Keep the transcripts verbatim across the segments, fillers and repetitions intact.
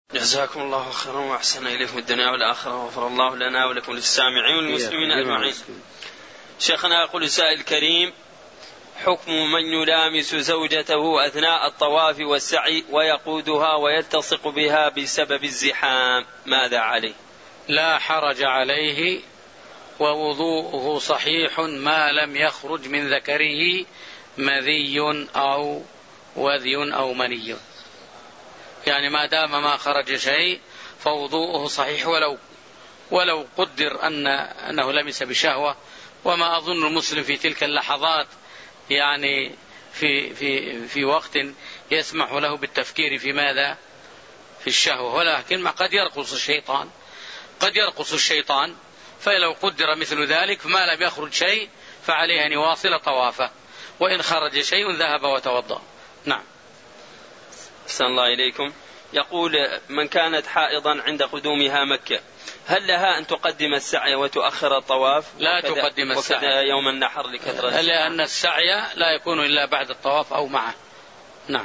جزاكم الله خيرا وأحسن إليكم الدنيا والآخرة وغفر الله لنا ولكم للسامعين والمسلمين أجمعين. شيخنا يقول السائل الكريم: حكم من يلامس زوجته أثناء الطواف والسعي ويقودها ويلتصق بها بسبب الزحام، ماذا عليه؟ لا حرج عليه ووضوءه صحيح ما لم يخرج من ذكره مذي أو وذي أو مني، يعني ما دام ما خرج شيء فوضوءه صحيح ولو ولو قدر أن أنه لمس بشهوة. وما أظن المسلم في تلك اللحظات يعني في في في وقت يسمح له بالتفكير في ماذا؟ في الشهوة، ولكن ما قد يرقص الشيطان قد يرقص الشيطان فلو قدر مثل ذلك فما لم يخرج شيء فعليه أن يواصل طوافه، وإن خرج شيء ذهب وتوضأ. نعم. أحسن الله إليكم. يقول: من كانت حائضا عند قدومها مكة هل لها أن تقدم السعي وتؤخر الطواف؟ لا تقدم السعي وكذا يوم النحر لكثرة، لأن السعي لا يكون إلا بعد الطواف أو معه. نعم.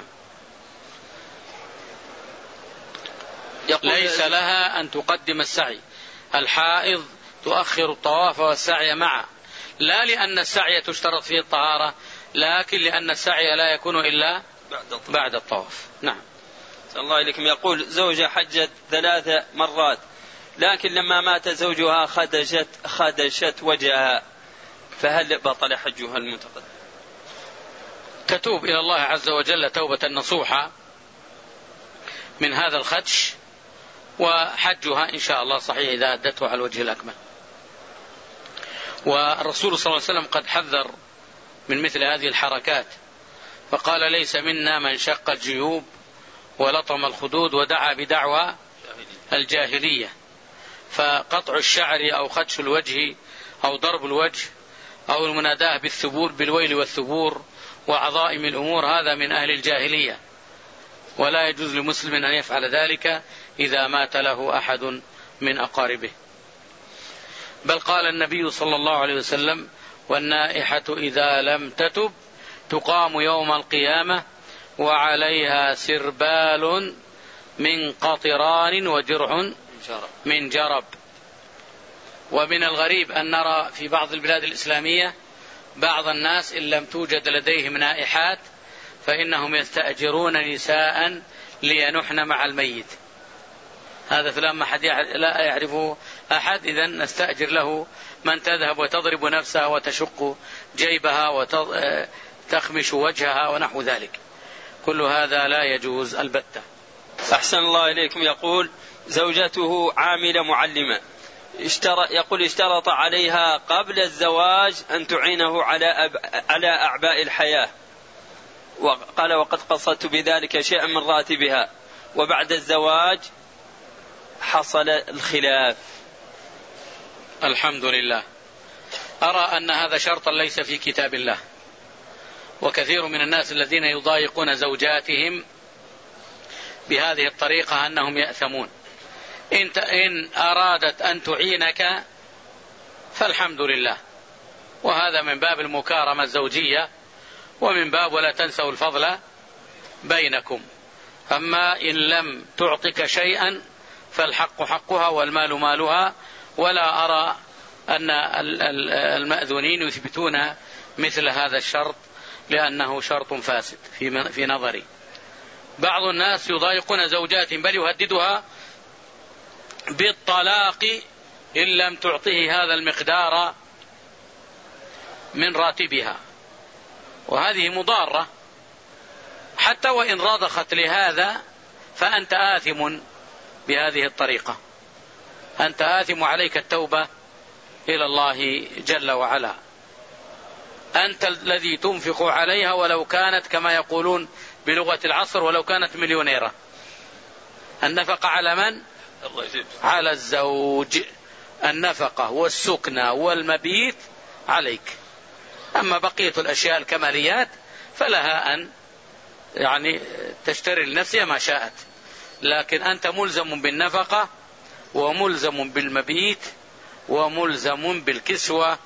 ليس لها أن تقدم السعي، الحائض تؤخر الطواف والسعي معه، لا لأن السعي تشترط فيه الطهارة، لكن لأن السعي لا يكون إلا بعد الطواف. نعم. الله إليكم. يقول: زوجة حجت ثلاث مرات لكن لما مات زوجها خدشت خدشت وجهها، فهل بطل حجها المتقدم؟ تتوب إلى الله عز وجل توبة نصوحة من هذا الخدش، وحجها إن شاء الله صحيح إذا أدته على الوجه الأكمل. والرسول صلى الله عليه وسلم قد حذر من مثل هذه الحركات، فقال: ليس منا من شق الجيوب ولطم الخدود ودعا بدعوى الجاهلية. فقطع الشعر أو خدش الوجه أو ضرب الوجه أو المناداة بالثبور بالويل والثبور وعظائم الأمور هذا من أهل الجاهلية، ولا يجوز لمسلم أن يفعل ذلك إذا مات له أحد من أقاربه. بل قال النبي صلى الله عليه وسلم: والنائحة إذا لم تتب تقام يوم القيامة وعليها سربال من قطران وجرح من جرب. ومن الغريب أن نرى في بعض البلاد الإسلامية بعض الناس إن لم توجد لديهم نائحات فإنهم يستأجرون نساء لينحن مع الميت. هذا فلان ما حد لا يعرفه أحد، إذن نستأجر له من تذهب وتضرب نفسها وتشق جيبها وتخمش وجهها ونحو ذلك. كل هذا لا يجوز البتة. أحسن الله إليكم. يقول: زوجته عاملة معلمة، يقول اشترط عليها قبل الزواج أن تعينه على أب... على أعباء الحياة، وقال: وقد قصدت بذلك شيئا من راتبها، وبعد الزواج حصل الخلاف. الحمد لله. أرى أن هذا شرطا ليس في كتاب الله، وكثير من الناس الذين يضايقون زوجاتهم بهذه الطريقة أنهم يأثمون. إن أرادت أن تعينك فالحمد لله، وهذا من باب المكارمة الزوجية ومن باب ولا تنسوا الفضل بينكم. أما إن لم تعطك شيئا فالحق حقها والمال مالها، ولا أرى أن المأذونين يثبتون مثل هذا الشرط لأنه شرط فاسد في نظري. بعض الناس يضايقون زوجاتهم بل يهددها بالطلاق إن لم تعطيه هذا المقدار من راتبها، وهذه مضارة. حتى وإن رضخت لهذا فأنت آثم بهذه الطريقة، أنت آثم، عليك التوبة إلى الله جل وعلا. أنت الذي تنفق عليها ولو كانت كما يقولون بلغة العصر ولو كانت مليونيرة. النفقة على من؟ على الزوج. النفقة والسكنة والمبيت عليك. أما بقية الأشياء الكماليات فلها أن يعني تشتري لنفسها ما شاءت، لكن أنت ملزم بالنفقة وملزم بالمبيت وملزم بالكسوة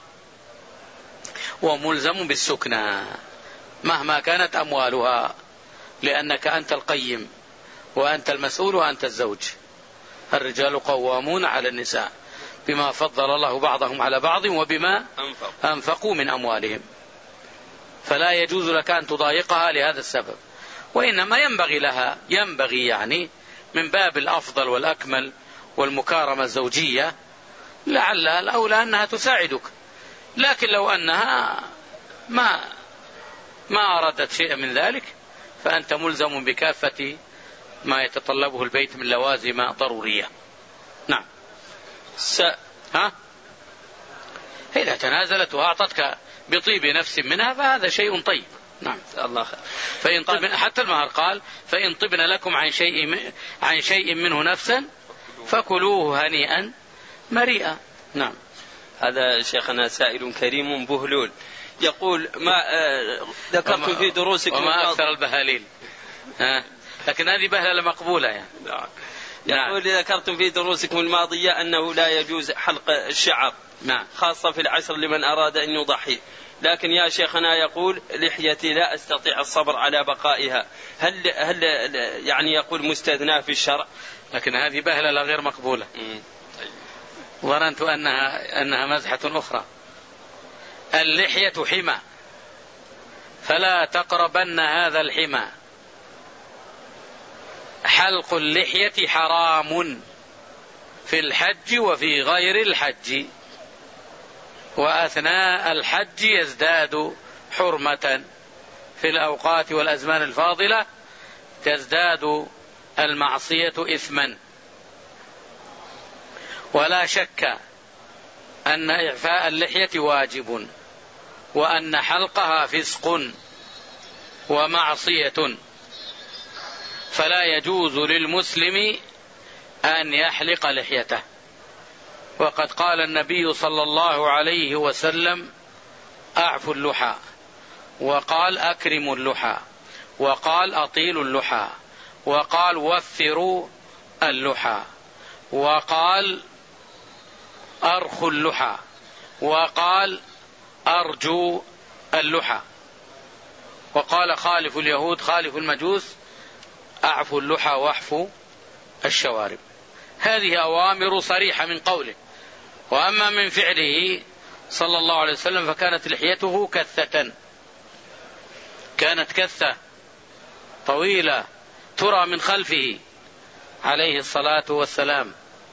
وملزم بالسكنة مهما كانت أموالها، لأنك أنت القيم وأنت المسؤول وأنت الزوج. الرجال قوامون على النساء بما فضل الله بعضهم على بعض وبما أنفقوا من أموالهم، فلا يجوز لك أن تضايقها لهذا السبب، وإنما ينبغي لها ينبغي يعني من باب الأفضل والأكمل والمكارمة الزوجية لعلها الأولى أنها تساعدك، لكن لو أنها ما ما أرادت شيئا من ذلك فأنت ملزم بكافة ما يتطلبه البيت من لوازم ضرورية. نعم. س... ها؟ إذا تنازلت وأعطتك بطيب نفس منها فهذا شيء طيب. نعم. الله خير. فإن طبن حتى المهر قال فإن طبن لكم عن شيء عن شيء منه نفسا فكلوه هنيئا مريئا. نعم. هذا شيخنا سائل كريم بهلول يقول ما آه ذكرت في دروسكم وما أكثر البهاليل. ها. لكن هذه بهلة مقبولة يعني. نعم. يقول نعم. ذكرتم في دروسكم الماضية أنه لا يجوز حلق الشعر. نعم. خاصة في العشر لمن أراد أن يضحي، لكن يا شيخنا يقول لحيتي لا أستطيع الصبر على بقائها، هل هل يعني يقول مستثنى في الشرع؟ لكن هذه بهلة لا غير مقبولة. ظننت أنها أنها مزحة أخرى. اللحية حمى فلا تقربن هذا الحمى. حلق اللحية حرام في الحج وفي غير الحج، وأثناء الحج يزداد حرمة، في الأوقات والأزمان الفاضلة تزداد المعصية إثما. ولا شك أن إعفاء اللحية واجب، وأن حلقها فسق ومعصية، فلا يجوز للمسلم أن يحلق لحيته. وقد قال النبي صلى الله عليه وسلم أعفوا اللحى، وقال أكرموا اللحى، وقال أطيلوا اللحى، وقال وفروا اللحى، وقال أرخوا اللحى، وقال أرجوا اللحى، وقال خالفوا اليهود خالفوا المجوس أعفوا اللحى واحفوا الشوارب. هذه أوامر صريحة من قوله. وأما من فعله صلى الله عليه وسلم فكانت لحيته كثة، كانت كثة طويلة ترى من خلفه عليه الصلاة والسلام.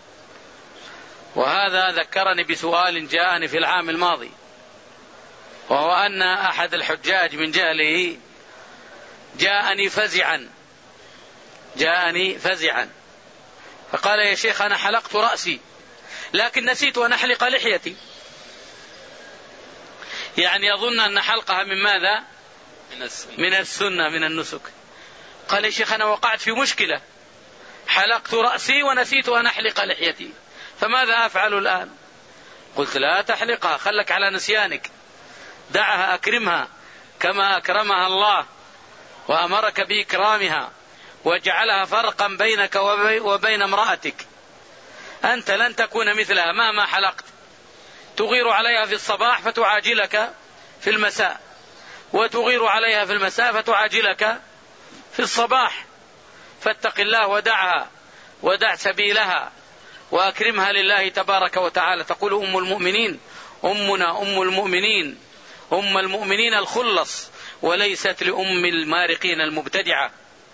وهذا ذكرني بسؤال جاءني في العام الماضي، وهو أن أحد الحجاج من جهله جاءني فزعا جاءني فزعا فقال يا شيخ أنا حلقت رأسي لكن نسيت أن أحلق لحيتي، يعني يظن أن حلقها من ماذا؟ من السنة من النسك. قال يا شيخ أنا وقعت في مشكلة، حلقت رأسي ونسيت أن أحلق لحيتي، فماذا أفعل الآن؟ قلت لا تحلقها، خلك على نسيانك، دعها أكرمها كما أكرمها الله وأمرك بإكرامها، وجعلها فرقا بينك وبين امرأتك. أنت لن تكون مثلها مهما حلقت، تغير عليها في الصباح فتعاجلك في المساء، وتغير عليها في المساء فتعاجلك في الصباح. فاتق الله ودعها ودع سبيلها وأكرمها لله تبارك وتعالى. تقول أم المؤمنين أمنا أم المؤمنين أم المؤمنين الخلص، وليست لأم المارقين المبتدعة.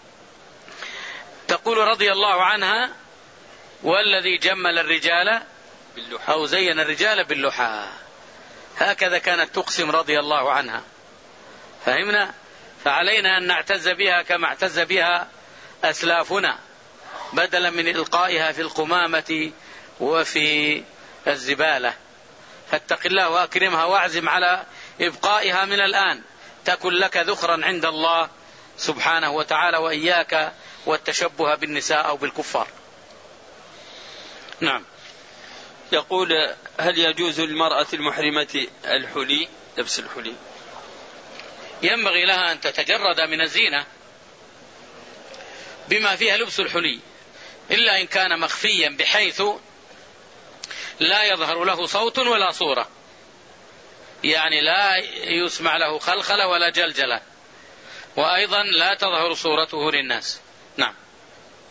تقول رضي الله عنها والذي جمل الرجال أو زين الرجال باللحى. هكذا كانت تقسم رضي الله عنها. فهمنا؟ فعلينا أن نعتز بها كما اعتز بها أسلافنا، بدلا من إلقائها في القمامة وفي الزبالة. فاتق الله وأكرمها واعزم على إبقائها من الآن، تكن لك ذخرا عند الله سبحانه وتعالى، وإياك والتشبه بالنساء أو بالكفار. نعم. يقول هل يجوز للمرأة المحرمة الحلي، لبس الحلي؟ ينبغي لها أن تتجرد من الزينة بما فيها لبس الحلي، إلا إن كان مخفيا بحيث لا يظهر له صوت ولا صورة، يعني لا يسمع له خلخلة ولا جلجلة، وأيضا لا تظهر صورته للناس. نعم.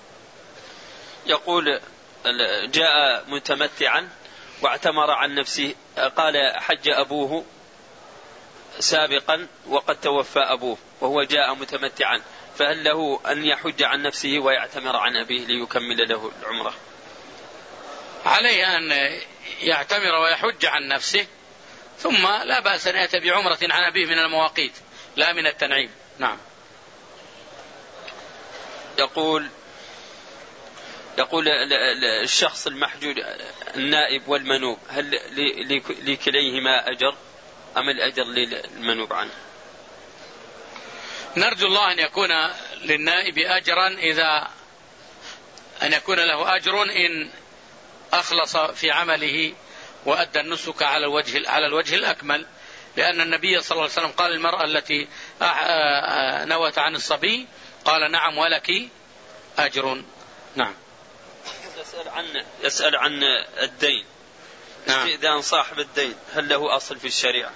يقول جاء متمتعا واعتمر عن نفسه، قال حج أبوه سابقا وقد توفى أبوه وهو جاء متمتعا، فهل له أن يحج عن نفسه ويعتمر عن أبيه ليكمل له العمرة؟ عليه أن يعتمر ويحج عن نفسه، ثم لا بأس أن يأتي بعمرة عن أبيه من المواقيت لا من التنعيم. نعم. يقول يقول الشخص المحجوج النائب والمنوب هل لكليهما أجر أم الأجر للمنوب عنه؟ نرجو الله أن يكون للنائب أجرا، إذا أن يكون له أجر إن أخلص في عمله وأدى النسك على الوجه على الوجه الأكمل، لأن النبي صلى الله عليه وسلم قال للمرأة التي نوت عن الصبي قال نعم ولك أجر. نعم. يسأل عن يسأل عن الدين. نعم. استئذان صاحب الدين هل له أصل في الشريعة؟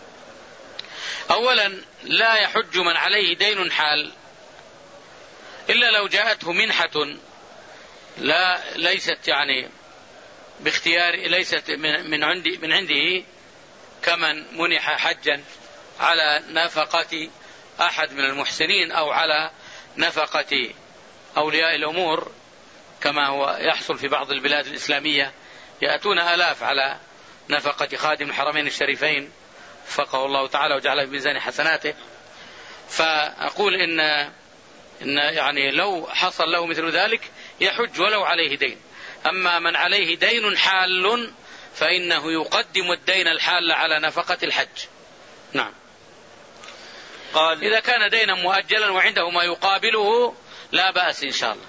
أولا لا يحج من عليه دين حال إلا لو جاءته منحة لا ليست يعني باختيار، ليست من عندي من عنده، كمن منح حجا على نفقة أحد من المحسنين أو على نفقة أولياء الأمور، كما هو يحصل في بعض البلاد الإسلامية، يأتون آلاف على نفقة خادم الحرمين الشريفين وفقه الله تعالى وجعله في ميزان حسناته. فأقول إن إن يعني لو حصل له مثل ذلك يحج ولو عليه دين. أما من عليه دين حال فإنه يقدم الدين الحال على نفقة الحج. نعم. قال إذا كان دينا مؤجلا وعنده ما يقابله لا بأس إن شاء الله،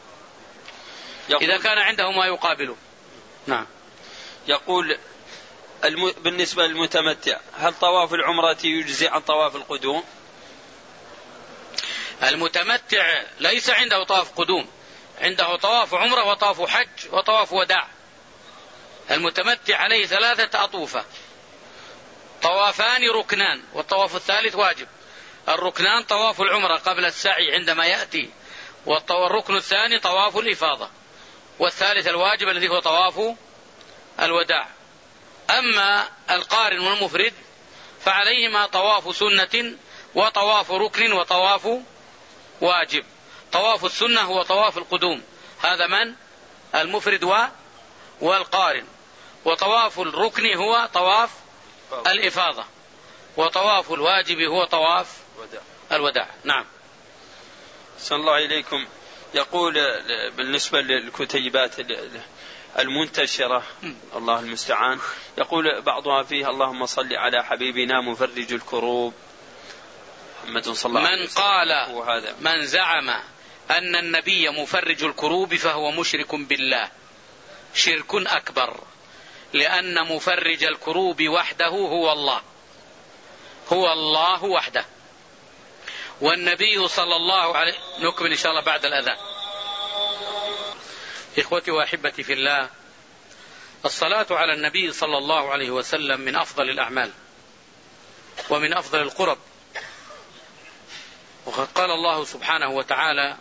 إذا كان عنده ما يقابله. نعم. يقول الم... بالنسبة للمتمتع هل طواف العمرة يجزي عن طواف القدوم؟ المتمتع ليس عنده طواف قدوم، عنده طواف عمرة وطواف حج وطواف وداع. المتمتع عليه ثلاثة أطوفة، طوافان ركنان والطواف الثالث واجب. الركنان طواف العمرة قبل السعي عندما يأتي، والركن الثاني طواف الإفاضة، والثالث الواجب الذي هو طواف الوداع. أما القارن والمفرد فعليهما طواف سنة وطواف ركن وطواف واجب. طواف السنة هو طواف القدوم، هذا من المفرد والقارن، وطواف الركن هو طواف الإفاضة، وطواف الواجب هو طواف الوداع. نعم. صلى الله عليكم. يقول بالنسبة للكتيبات المنتشرة الله المستعان، يقول بعضها فيه اللهم صل على حبيبنا مفرج الكروب محمد صلى الله عليه وسلم. من قال من زعم أن النبي مفرج الكروب فهو مشرك بالله شرك أكبر، لأن مفرج الكروب وحده هو الله، هو الله وحده. والنبي صلى الله عليه نكمل إن شاء الله بعد الأذان. إخوتي وأحبتي في الله، الصلاة على النبي صلى الله عليه وسلم من أفضل الأعمال ومن أفضل القرب، وقد قال الله سبحانه وتعالى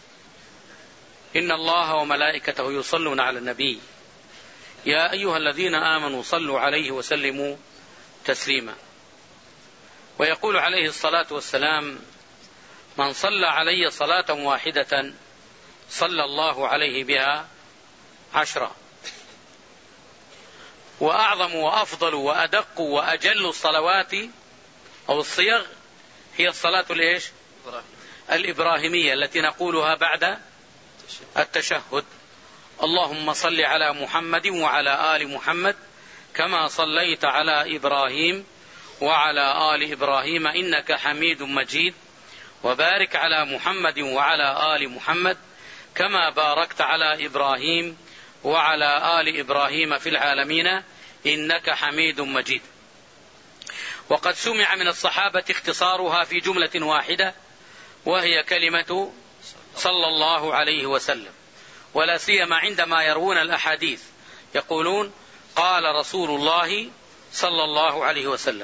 إن الله وملائكته يصلون على النبي يا أيها الذين آمنوا صلوا عليه وسلموا تسليما. ويقول عليه الصلاة والسلام من صلى علي صلاة واحدة صلى الله عليه بها عشرة. وأعظم وأفضل وأدق وأجل الصلوات أو الصيغ هي الصلاة الإيش؟ الإبراهيمية التي نقولها بعد التشهد. اللهم صل على محمد وعلى آل محمد كما صليت على إبراهيم وعلى آل إبراهيم إنك حميد مجيد، وبارك على محمد وعلى آل محمد كما باركت على إبراهيم وعلى آل إبراهيم في العالمين إنك حميد مجيد. وقد سمع من الصحابة اختصارها في جملة واحدة وهي كلمة صلى الله عليه وسلم، ولا سيما عندما يروون الأحاديث يقولون قال رسول الله صلى الله عليه وسلم،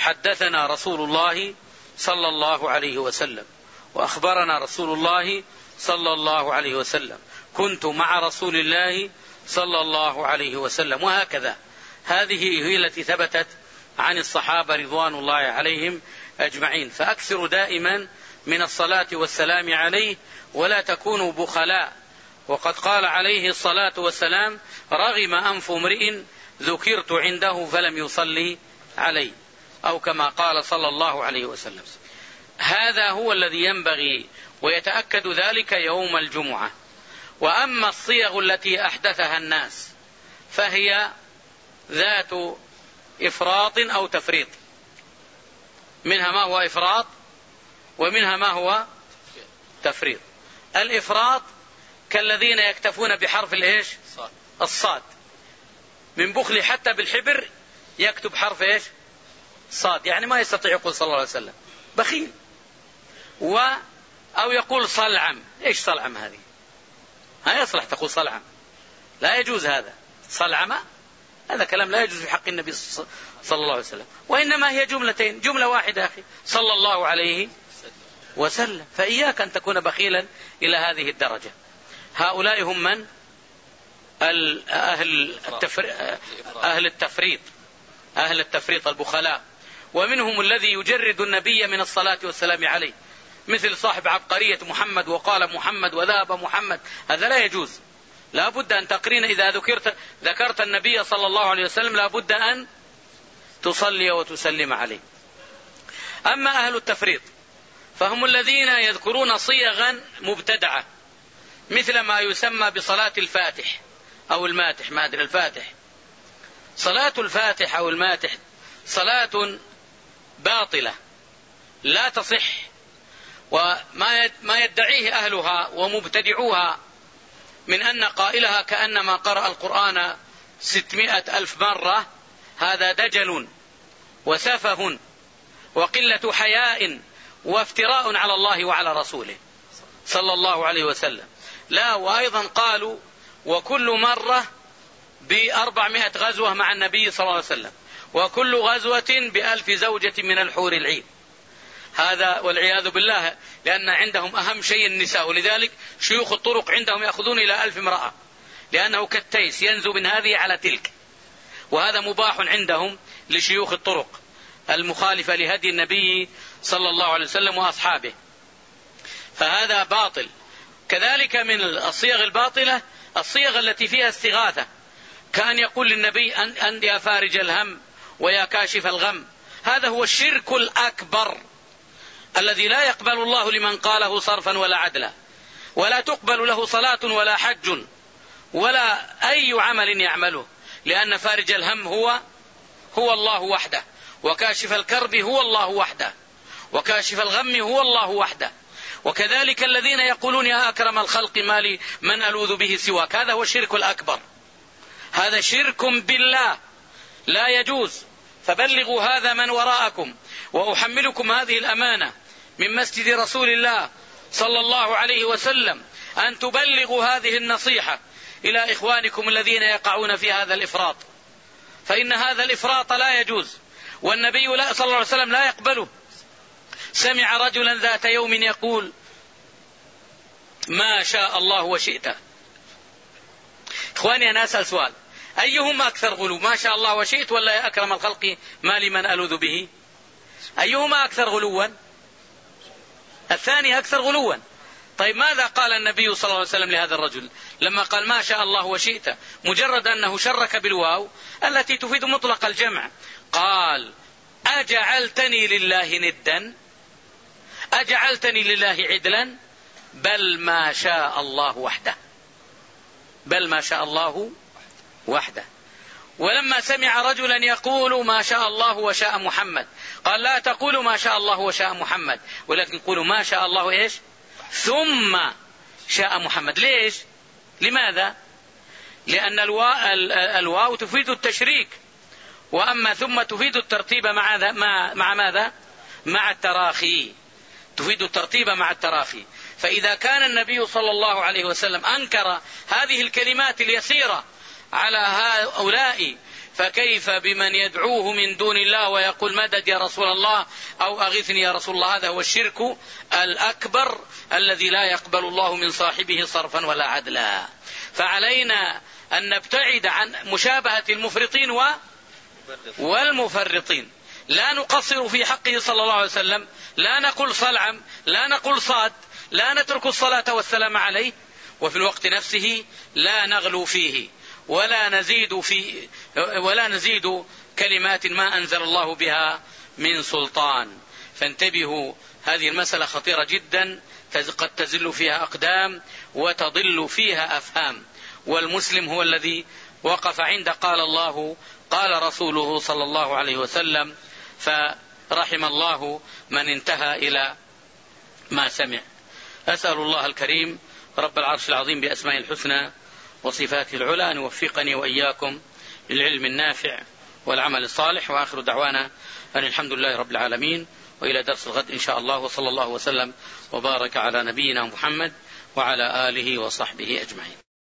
حدثنا رسول الله صلى الله عليه وسلم، وأخبرنا رسول الله صلى الله عليه وسلم، كنت مع رسول الله صلى الله عليه وسلم، وهكذا. هذه هي التي ثبتت عن الصحابة رضوان الله عليهم أجمعين. فأكثروا دائما من الصلاة والسلام عليه ولا تكونوا بخلاء. وقد قال عليه الصلاة والسلام: رغم أنف امرئ ذكرت عنده فلم يصلي عليه، أو كما قال صلى الله عليه وسلم. هذا هو الذي ينبغي، ويتأكد ذلك يوم الجمعة. وأما الصيغ التي أحدثها الناس فهي ذات إفراط أو تفريط، منها ما هو إفراط ومنها ما هو تفريط. الإفراط كالذين يكتفون بحرف الإيش؟ الصاد، من بخل حتى بالحبر يكتب حرف إيش؟ صاد، يعني ما يستطيع يقول صلى الله عليه وسلم، بخيل. و أو يقول صلعم. إيش صلعم هذه؟ ها يصلح تقول صلعم؟ لا يجوز هذا. صلعمة هذا كلام لا يجوز في حق النبي صلى الله عليه وسلم. وإنما هي جملتين، جملة واحدة أخي صلى الله عليه وسلم. فإياك أن تكون بخيلا إلى هذه الدرجة. هؤلاء هم من؟ أهل أهل التفريط، أهل التفريط البخلاء. ومنهم الذي يجرد النبي من الصلاة والسلام عليه، مثل صاحب عبقرية محمد وقال محمد وذهب محمد. هذا لا يجوز. لا بد أن تقرين إذا ذكرت ذكرت النبي صلى الله عليه وسلم لا بد أن تصلي وتسلم عليه. أما أهل التفريط فهم الذين يذكرون صيغا مبتدعة، مثل ما يسمى بصلاة الفاتح أو الماتح، ما أدري الفاتح. صلاة الفاتح أو الماتح صلاة باطلة لا تصح، وما ما يدعيه أهلها ومبتدعوها من أن قائلها كأنما قرأ القرآن ستمائة ألف مرة، هذا دجل وسفه وقلة حياء وافتراء على الله وعلى رسوله صلى الله عليه وسلم. لا، وأيضا قالوا وكل مرة بأربعمائة غزوة مع النبي صلى الله عليه وسلم، وكل غزوة بألف زوجة من الحور العين. هذا والعياذ بالله، لأن عندهم أهم شيء النساء، ولذلك شيوخ الطرق عندهم يأخذون إلى ألف امرأة، لأنه كالتيس ينزو من هذه على تلك. وهذا مباح عندهم لشيوخ الطرق المخالفة لهدي النبي صلى الله عليه وسلم وأصحابه. فهذا باطل. كذلك من الصيغ الباطلة الصيغ التي فيها استغاثة، كأن يقول للنبي أن يا فارج الهم ويا كاشف الغم. هذا هو الشرك الأكبر الذي لا يقبل الله لمن قاله صرفا ولا عدلا، ولا تقبل له صلاة ولا حج ولا أي عمل يعمله، لأن فارج الهم هو هو الله وحده، وكاشف الكرب هو الله وحده، وكاشف الغم هو الله وحده. وكذلك الذين يقولون يا أكرم الخلق ما لي من ألوذ به سواك، هذا هو الشرك الأكبر، هذا شرك بالله لا يجوز. فبلغوا هذا من وراءكم، وأحملكم هذه الأمانة من مسجد رسول الله صلى الله عليه وسلم، أن تبلغوا هذه النصيحة إلى إخوانكم الذين يقعون في هذا الإفراط، فإن هذا الإفراط لا يجوز، والنبي صلى الله عليه وسلم لا يقبله. سمع رجلا ذات يوم يقول ما شاء الله وشئت. إخواني أنا أسأل سؤال، أيهما أكثر غلو، ما شاء الله وشئت ولا يا أكرم الخلق ما لمن ألوذ به؟ أيهما أكثر غلوا؟ الثاني أكثر غلوا. طيب ماذا قال النبي صلى الله عليه وسلم لهذا الرجل لما قال ما شاء الله وشئت؟ مجرد أنه شرك بالواو التي تفيد مطلق الجمع، قال أجعلتني لله ندا، أجعلتني لله عدلا، بل ما شاء الله وحده، بل ما شاء الله وحده. ولما سمع رجلا يقول ما شاء الله وشاء محمد، قال لا تقولوا ما شاء الله وشاء محمد، ولكن قولوا ما شاء الله إيش ثم شاء محمد. ليش؟ لماذا؟ لأن الواو, الواو تفيد التشريك، وأما ثم تفيد الترتيب مع, مع, مع ماذا؟ مع التراخي، تفيد الترتيب مع التراخي. فإذا كان النبي صلى الله عليه وسلم أنكر هذه الكلمات اليسيرة على هؤلاء فكيف بمن يدعوه من دون الله ويقول مدد يا رسول الله أو أغثني يا رسول الله؟ هذا هو الشرك الأكبر الذي لا يقبل الله من صاحبه صرفا ولا عدلا. فعلينا أن نبتعد عن مشابهة المفرطين والمفرطين. لا نقصر في حقه صلى الله عليه وسلم، لا نقول صلعم، لا نقول صاد، لا نترك الصلاة والسلام عليه، وفي الوقت نفسه لا نغلو فيه ولا نزيد في ولا نزيد كلمات ما أنزل الله بها من سلطان. فانتبهوا، هذه المسألة خطيرة جدا، قد تزل فيها أقدام وتضل فيها أفهام. والمسلم هو الذي وقف عند قال الله قال رسوله صلى الله عليه وسلم، فرحم الله من انتهى إلى ما سمع. أسأل الله الكريم رب العرش العظيم بأسماء الحسنى وصفاته العلى أن يوفقني وإياكم للعلم النافع والعمل الصالح. وآخر دعوانا أن الحمد لله رب العالمين، وإلى درس الغد إن شاء الله، وصلى الله وسلم وبارك على نبينا محمد وعلى آله وصحبه أجمعين.